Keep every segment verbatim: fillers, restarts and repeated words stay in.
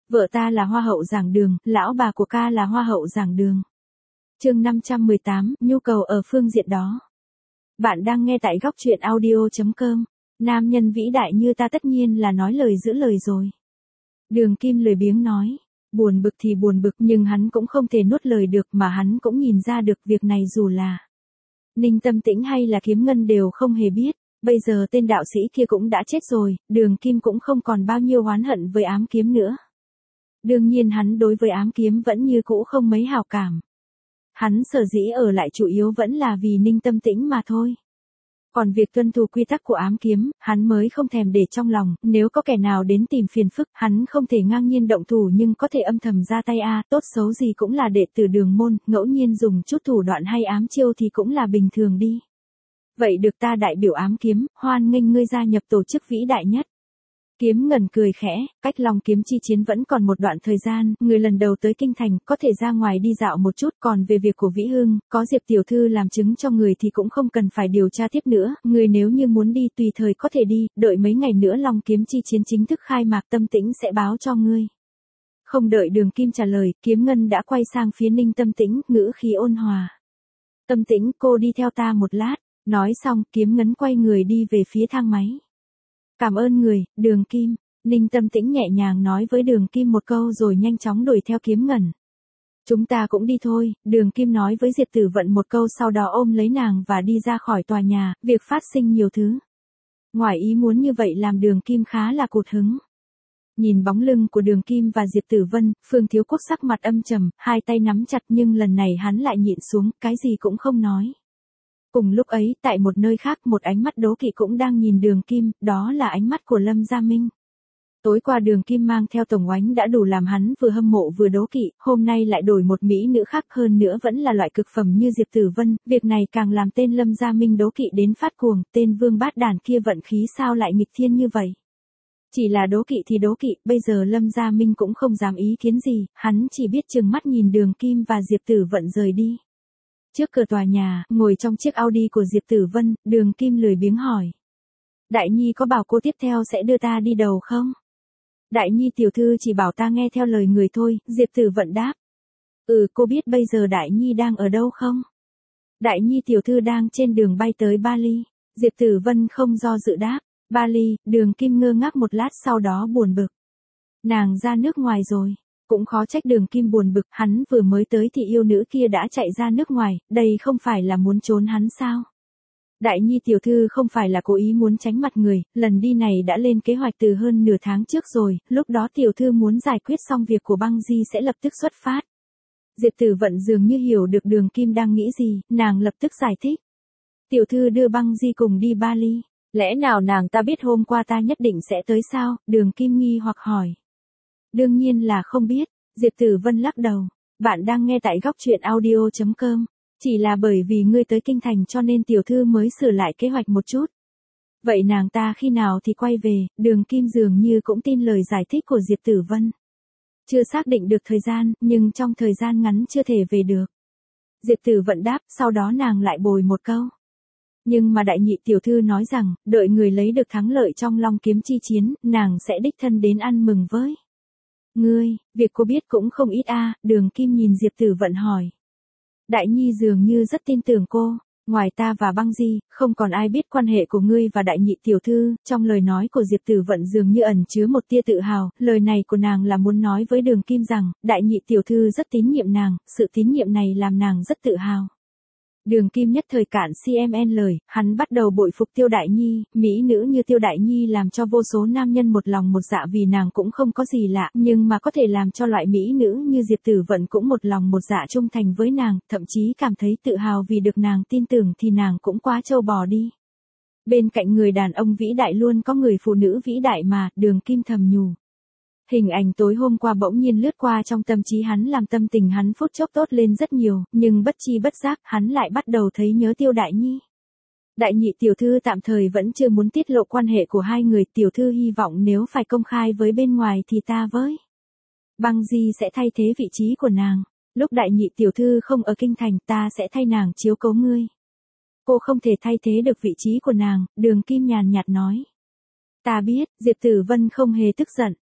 Vợ ta là hoa hậu giảng đường, lão bà của ca là hoa hậu giảng đường. Chương năm trăm mười tám, nhu cầu ở phương diện đó. Bạn đang nghe tại góc truyện audio chấm com. Nam nhân vĩ đại như ta tất nhiên là nói lời giữ lời rồi. Đường Kim lười biếng nói. Buồn bực thì buồn bực nhưng hắn cũng không thể nuốt lời được mà hắn cũng nhìn ra được việc này dù là Ninh Tâm Tĩnh hay là Kiếm Ngân đều không hề biết. Bây giờ tên đạo sĩ kia cũng đã chết rồi, Đường Kim cũng không còn bao nhiêu oán hận với ám kiếm nữa. Đương nhiên hắn đối với ám kiếm vẫn như cũ không mấy hảo cảm. Hắn sở dĩ ở lại chủ yếu vẫn là vì Ninh Tâm Tĩnh mà thôi. Còn việc tuân thủ quy tắc của ám kiếm, hắn mới không thèm để trong lòng, nếu có kẻ nào đến tìm phiền phức, hắn không thể ngang nhiên động thủ nhưng có thể âm thầm ra tay a, tốt xấu gì cũng là đệ tử Đường môn, ngẫu nhiên dùng chút thủ đoạn hay ám chiêu thì cũng là bình thường đi. Vậy được ta đại biểu ám kiếm, hoan nghênh ngươi gia nhập tổ chức vĩ đại nhất. Kiếm Ngân cười khẽ, cách Long kiếm chi chiến vẫn còn một đoạn thời gian, người lần đầu tới kinh thành có thể ra ngoài đi dạo một chút, còn về việc của Vĩ Hưng, có Diệp tiểu thư làm chứng cho người thì cũng không cần phải điều tra tiếp nữa, người nếu như muốn đi tùy thời có thể đi, đợi mấy ngày nữa Long kiếm chi chiến chính thức khai mạc Tâm Tĩnh sẽ báo cho ngươi. Không đợi Đường Kim trả lời, Kiếm Ngân đã quay sang phía Ninh Tâm Tĩnh, ngữ khí ôn hòa. Tâm Tĩnh, cô đi theo ta một lát, nói xong, Kiếm Ngân quay người đi về phía thang máy. Cảm ơn người, Đường Kim. Ninh Tâm Tĩnh nhẹ nhàng nói với Đường Kim một câu rồi nhanh chóng đuổi theo Kiếm Ngân. Chúng ta cũng đi thôi, Đường Kim nói với Diệp Tử Vận một câu sau đó ôm lấy nàng và đi ra khỏi tòa nhà, việc phát sinh nhiều thứ. Ngoài ý muốn như vậy làm Đường Kim khá là cụt hứng. Nhìn bóng lưng của Đường Kim và Diệp Tử Vân, Phương Thiếu Quốc sắc mặt âm trầm, hai tay nắm chặt nhưng lần này hắn lại nhịn xuống, cái gì cũng không nói. Cùng lúc ấy, tại một nơi khác một ánh mắt đố kỵ cũng đang nhìn Đường Kim, đó là ánh mắt của Lâm Gia Minh. Tối qua Đường Kim mang theo tổng oánh đã đủ làm hắn vừa hâm mộ vừa đố kỵ, hôm nay lại đổi một mỹ nữ khác hơn nữa vẫn là loại cực phẩm như Diệp Tử Vân, việc này càng làm tên Lâm Gia Minh đố kỵ đến phát cuồng, tên vương bát đàn kia vận khí sao lại nghịch thiên như vậy. Chỉ là đố kỵ thì đố kỵ, bây giờ Lâm Gia Minh cũng không dám ý kiến gì, hắn chỉ biết trừng mắt nhìn Đường Kim và Diệp Tử Vận rời đi. Trước cửa tòa nhà, ngồi trong chiếc Audi của Diệp Tử Vân, Đường Kim lười biếng hỏi. Đại Nhi có bảo cô tiếp theo sẽ đưa ta đi đầu không? Đại Nhi tiểu thư chỉ bảo ta nghe theo lời người thôi, Diệp Tử Vận đáp. Ừ, cô biết bây giờ Đại Nhi đang ở đâu không? Đại Nhi tiểu thư đang trên đường bay tới Bali. Diệp Tử Vân không do dự đáp. Bali, Đường Kim ngơ ngác một lát sau đó buồn bực. Nàng ra nước ngoài rồi. Cũng khó trách Đường Kim buồn bực, hắn vừa mới tới thì yêu nữ kia đã chạy ra nước ngoài, đây không phải là muốn trốn hắn sao? Đại Nhi tiểu thư không phải là cố ý muốn tránh mặt người, lần đi này đã lên kế hoạch từ hơn nửa tháng trước rồi, lúc đó tiểu thư muốn giải quyết xong việc của Băng Di sẽ lập tức xuất phát. Diệp Tử Vận dường như hiểu được Đường Kim đang nghĩ gì, nàng lập tức giải thích. Tiểu thư đưa Băng Di cùng đi Bali, lẽ nào nàng ta biết hôm qua ta nhất định sẽ tới sao? Đường Kim nghi hoặc hỏi. Đương nhiên là không biết, Diệp Tử Vân lắc đầu. Bạn đang nghe tại góc truyện audio chấm com. Chỉ là bởi vì ngươi tới kinh thành cho nên tiểu thư mới sửa lại kế hoạch một chút. Vậy nàng ta khi nào thì quay về? Đường Kim dường như cũng tin lời giải thích của Diệp Tử Vân. Chưa xác định được thời gian, nhưng trong thời gian ngắn chưa thể về được. Diệp Tử Vận đáp, sau đó nàng lại bồi một câu. Nhưng mà đại nhị tiểu thư nói rằng, đợi người lấy được thắng lợi trong Long kiếm chi chiến, nàng sẽ đích thân đến ăn mừng với. Ngươi, việc cô biết cũng không ít a. Đường Kim nhìn Diệp Tử Vận hỏi. Đại Nhi dường như rất tin tưởng cô, ngoài ta và Băng Di, không còn ai biết quan hệ của ngươi và đại nhị tiểu thư, trong lời nói của Diệp Tử Vận dường như ẩn chứa một tia tự hào, lời này của nàng là muốn nói với Đường Kim rằng, đại nhị tiểu thư rất tín nhiệm nàng, sự tín nhiệm này làm nàng rất tự hào. Đường Kim nhất thời cạn xê em en lời, hắn bắt đầu bội phục Tiêu Đại Nhi, mỹ nữ như Tiêu Đại Nhi làm cho vô số nam nhân một lòng một dạ vì nàng cũng không có gì lạ, nhưng mà có thể làm cho loại mỹ nữ như Diệp Tử Vận cũng một lòng một dạ trung thành với nàng, thậm chí cảm thấy tự hào vì được nàng tin tưởng thì nàng cũng quá trâu bò đi. Bên cạnh người đàn ông vĩ đại luôn có người phụ nữ vĩ đại mà, Đường Kim thầm nhủ. Hình ảnh tối hôm qua bỗng nhiên lướt qua trong tâm trí hắn làm tâm tình hắn phút chốc tốt lên rất nhiều, nhưng bất chi bất giác hắn lại bắt đầu thấy nhớ Tiêu Đại Nhi. Đại nhị tiểu thư tạm thời vẫn chưa muốn tiết lộ quan hệ của hai người, tiểu thư hy vọng nếu phải công khai với bên ngoài thì ta với Băng Di sẽ thay thế vị trí của nàng. Lúc đại nhị tiểu thư không ở kinh thành ta sẽ thay nàng chiếu cố ngươi. Cô không thể thay thế được vị trí của nàng, Đường Kim nhàn nhạt nói. Ta biết, Diệp Tử Vân không hề tức giận.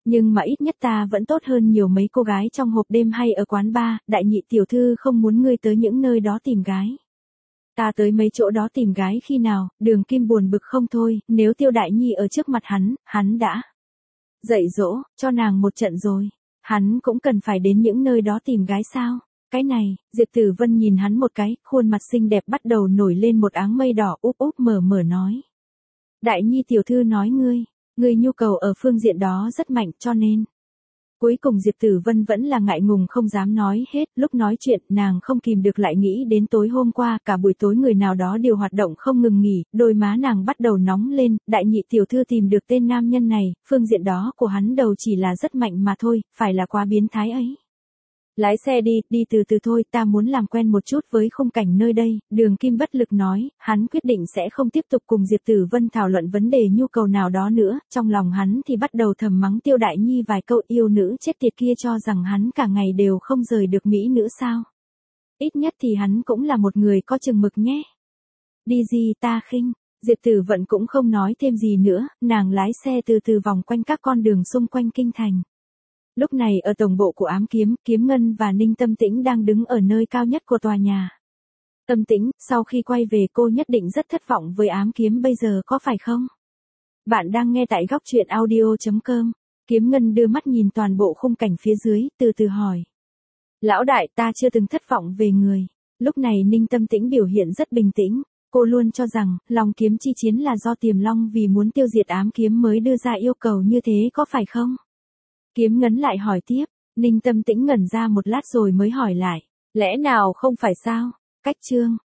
Nhưng mà ít nhất ta vẫn tốt hơn nhiều mấy cô gái trong hộp đêm hay ở quán bar, đại nhị tiểu thư không muốn ngươi tới những nơi đó tìm gái. Ta tới mấy chỗ đó tìm gái khi nào, Đường Kim buồn bực không thôi, nếu Tiêu Đại Nhi ở trước mặt hắn, hắn đã dạy dỗ, cho nàng một trận rồi. Hắn cũng cần phải đến những nơi đó tìm gái sao? Cái này, Diệp Tử Vân nhìn hắn một cái, khuôn mặt xinh đẹp bắt đầu nổi lên một áng mây đỏ úp úp mở mở nói. Đại Nhi tiểu thư nói ngươi, ngươi nhu cầu ở phương diện đó rất mạnh cho nên. Cuối cùng Diệp Tử Vân vẫn là ngại ngùng không dám nói hết, lúc nói chuyện nàng không kìm được lại nghĩ đến tối hôm qua, cả buổi tối người nào đó đều hoạt động không ngừng nghỉ, đôi má nàng bắt đầu nóng lên, đại nhị tiểu thư tìm được tên nam nhân này, phương diện đó của hắn đầu chỉ là rất mạnh mà thôi, phải là quá biến thái ấy. Lái xe đi, đi từ từ thôi, ta muốn làm quen một chút với khung cảnh nơi đây, Đường Kim bất lực nói, hắn quyết định sẽ không tiếp tục cùng Diệp Tử Vân thảo luận vấn đề nhu cầu nào đó nữa, trong lòng hắn thì bắt đầu thầm mắng Tiêu Đại Nhi vài câu yêu nữ chết tiệt kia cho rằng hắn cả ngày đều không rời được mỹ nữ sao. Ít nhất thì hắn cũng là một người có chừng mực nhé. Đi gì ta khinh, Diệp Tử Vận cũng không nói thêm gì nữa, nàng lái xe từ từ vòng quanh các con đường xung quanh kinh thành. Lúc này ở tổng bộ của Ám Kiếm, Kiếm Ngân và Ninh Tâm Tĩnh đang đứng ở nơi cao nhất của tòa nhà. Tâm Tĩnh, sau khi quay về cô nhất định rất thất vọng với Ám Kiếm bây giờ có phải không? Bạn đang nghe tại góc truyện audio chấm com. Kiếm Ngân đưa mắt nhìn toàn bộ khung cảnh phía dưới, từ từ hỏi. Lão đại, ta chưa từng thất vọng về người. Lúc này Ninh Tâm Tĩnh biểu hiện rất bình tĩnh. Cô luôn cho rằng, Long Kiếm chi chiến là do Tiềm Long vì muốn tiêu diệt Ám Kiếm mới đưa ra yêu cầu như thế có phải không? Kiếm Ngân lại hỏi tiếp, Ninh Tâm Tĩnh ngẩn ra một lát rồi mới hỏi lại, lẽ nào không phải sao? Cách chương